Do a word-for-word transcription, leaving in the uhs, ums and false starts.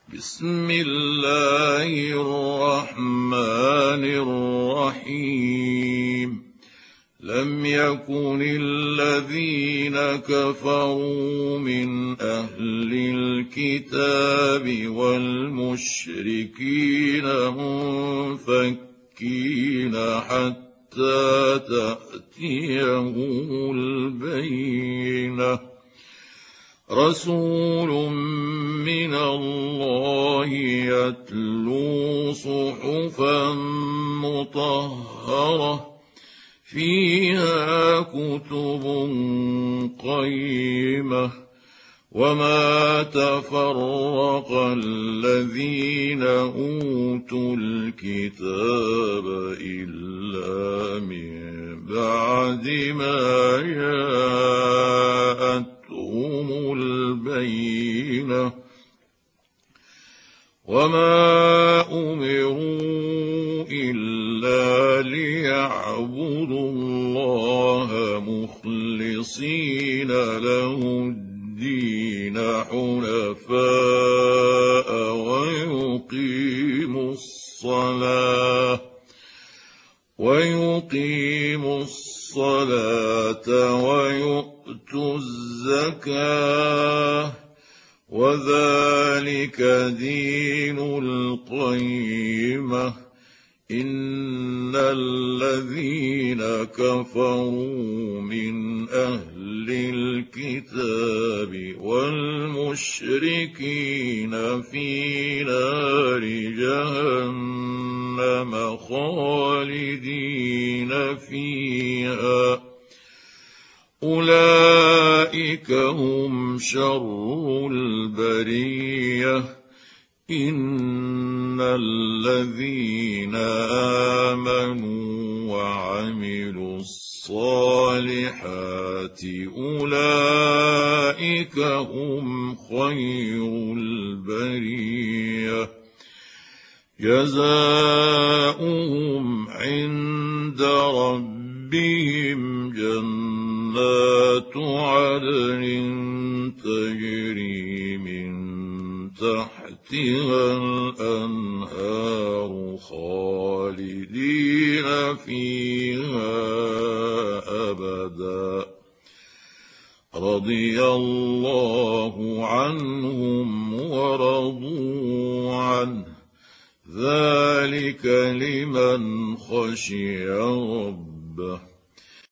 بسم الله الرحمن الرحيم لم يكن الذين كفروا من أهل الكتاب والمشركين منفكين حتى تأتيهم البينة رسول من الله يتلو صحفا مطهرة فيها كتب قيمة وما تفرق الذين أوتوا الكتاب إلا من بعد ما جاءتهم البينة وما أمروا إلا ليعبدوا الله مخلصين له الدين حنفاء ويقيموا الصلاة ويقيموا الصلاة ويؤتوا الزكاة وذلك دين القيمة إن الذين كفروا من أهل الكتاب والمشركين في نار جهنم خالدين فيها أولئك هم شر البرية إن الذين آمنوا وعملوا الصالحات أولئك هم خير البرية جزاؤهم عند ربهم جنات عدن تجري من تحتها الأنهار خالدين فيها أبدا رضي الله عنهم ورضوا عنه ذلك لمن خشي ربه